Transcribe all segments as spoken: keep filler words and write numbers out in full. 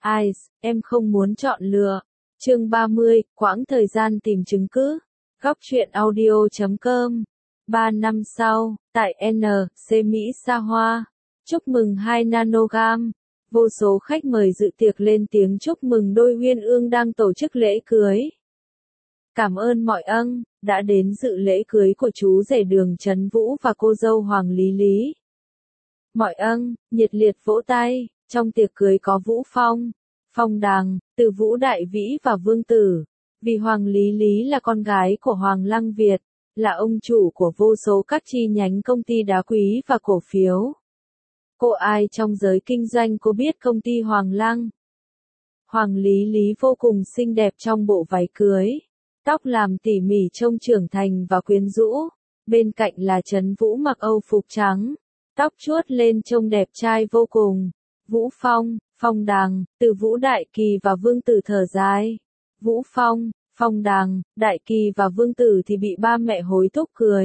Ai, em không muốn chọn lựa. Chương ba mươi, quãng thời gian tìm chứng cứ. Góc truyện audio chấm com. Ba năm sau, tại en xê Mỹ Sa Hoa. Chúc mừng hai nanogam. Vô số khách mời dự tiệc lên tiếng chúc mừng đôi uyên ương đang tổ chức lễ cưới. Cảm ơn mọi ân đã đến dự lễ cưới của chú rể Đường Trấn Vũ và cô dâu Hoàng Lý Lý. Mọi ân, nhiệt liệt vỗ tay. Trong tiệc cưới có Vũ Phong, Phong Đằng, Từ Vũ Đại Vĩ và Vương Tử. Vì Hoàng Lý Lý là con gái của Hoàng Lăng Việt, là ông chủ của vô số các chi nhánh công ty đá quý và cổ phiếu. Cô ai trong giới kinh doanh cô biết công ty Hoàng Lăng? Hoàng Lý Lý vô cùng xinh đẹp trong bộ váy cưới. Tóc làm tỉ mỉ trông trưởng thành và quyến rũ. Bên cạnh là Trấn Vũ mặc âu phục trắng. Tóc chuốt lên trông đẹp trai vô cùng. Vũ Phong, Phong Đằng, Từ Vũ Đại Kỳ và Vương Tử thở dài. Vũ Phong, Phong Đằng, Đại Kỳ và Vương Tử thì bị ba mẹ hối thúc cưới.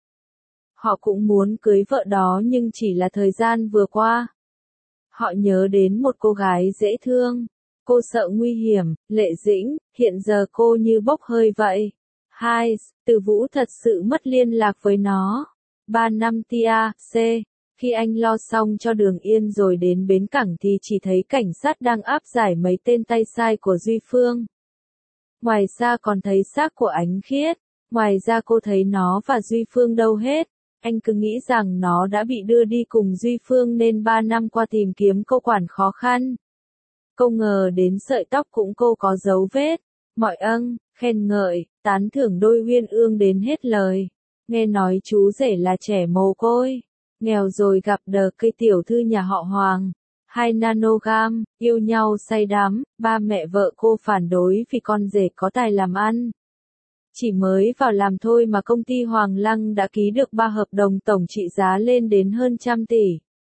Họ cũng muốn cưới vợ đó nhưng chỉ là thời gian vừa qua. Họ nhớ đến một cô gái dễ thương. Cô sợ nguy hiểm, Lệ Dĩnh, hiện giờ cô như bốc hơi vậy. Hai, Từ Vũ thật sự mất liên lạc với nó. Ba năm tia, C. Khi anh lo xong cho Đường Yên rồi đến bến cảng thì chỉ thấy cảnh sát đang áp giải mấy tên tay sai của Duy Phương. Ngoài ra còn thấy xác của Ánh Khiết. Ngoài ra cô thấy nó và Duy Phương đâu hết. Anh cứ nghĩ rằng nó đã bị đưa đi cùng Duy Phương nên ba năm qua tìm kiếm cô quản khó khăn. Cô ngờ đến sợi tóc cũng cô có dấu vết. Mọi ân, khen ngợi, tán thưởng đôi uyên ương đến hết lời. Nghe nói chú rể là trẻ mồ côi. Nghèo rồi gặp đờ cây tiểu thư nhà họ Hoàng. Hai nanogam, yêu nhau say đắm, ba mẹ vợ cô phản đối vì con rể có tài làm ăn. Chỉ mới vào làm thôi mà công ty Hoàng Lăng đã ký được ba hợp đồng tổng trị giá lên đến hơn trăm tỷ.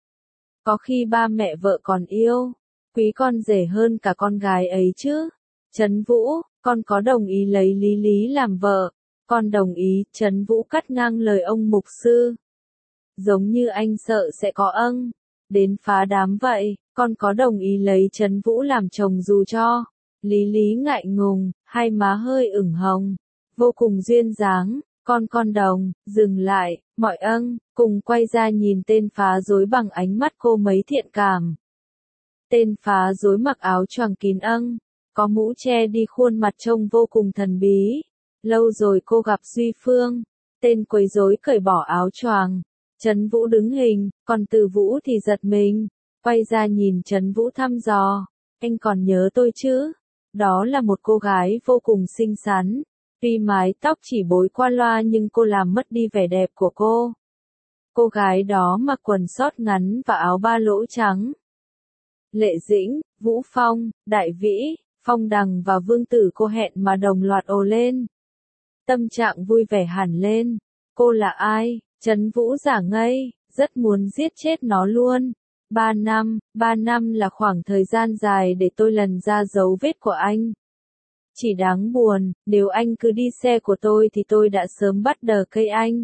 Có khi ba mẹ vợ còn yêu, quý con rể hơn cả con gái ấy chứ. Trấn Vũ, con có đồng ý lấy Lý Lý làm vợ? Con đồng ý, Trấn Vũ cắt ngang lời ông mục sư. Giống như anh sợ sẽ có ân đến phá đám vậy, con có đồng ý lấy Trấn Vũ làm chồng dù cho. Lý Lý ngại ngùng, hai má hơi ửng hồng, vô cùng duyên dáng, con con đồng, dừng lại, mọi ân, cùng quay ra nhìn tên phá rối bằng ánh mắt cô mấy thiện cảm. Tên phá rối mặc áo choàng kín ân, có mũ che đi khuôn mặt trông vô cùng thần bí. Lâu rồi cô gặp Duy Phương, tên quấy rối cởi bỏ áo choàng. Trấn Vũ đứng hình, còn Từ Vũ thì giật mình, quay ra nhìn Trấn Vũ thăm dò, anh còn nhớ tôi chứ? Đó là một cô gái vô cùng xinh xắn, tuy mái tóc chỉ bối qua loa nhưng cô làm mất đi vẻ đẹp của cô. Cô gái đó mặc quần sót ngắn và áo ba lỗ trắng. Lệ Dĩnh, Vũ Phong, Đại Vĩ, Phong Đằng và Vương Tử cô hẹn mà đồng loạt ồ lên. Tâm trạng vui vẻ hẳn lên. Cô là ai? Trấn Vũ giả ngây, rất muốn giết chết nó luôn. Ba năm, ba năm là khoảng thời gian dài để tôi lần ra dấu vết của anh. Chỉ đáng buồn, nếu anh cứ đi xe của tôi thì tôi đã sớm bắt đờ cây anh.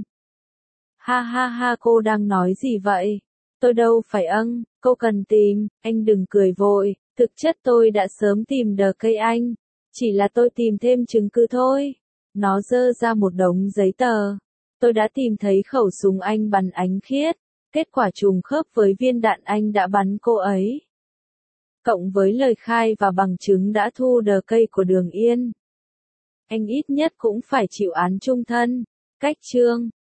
Ha ha ha, cô đang nói gì vậy? Tôi đâu phải ân, cô cần tìm, anh đừng cười vội, thực chất tôi đã sớm tìm đờ cây anh. Chỉ là tôi tìm thêm chứng cứ thôi. Nó giơ ra một đống giấy tờ. Tôi đã tìm thấy khẩu súng anh bắn Ánh Khiết, kết quả trùng khớp với viên đạn anh đã bắn cô ấy. Cộng với lời khai và bằng chứng đã thu đờ cây của Đường Yên. Anh ít nhất cũng phải chịu án chung thân. Cách chương,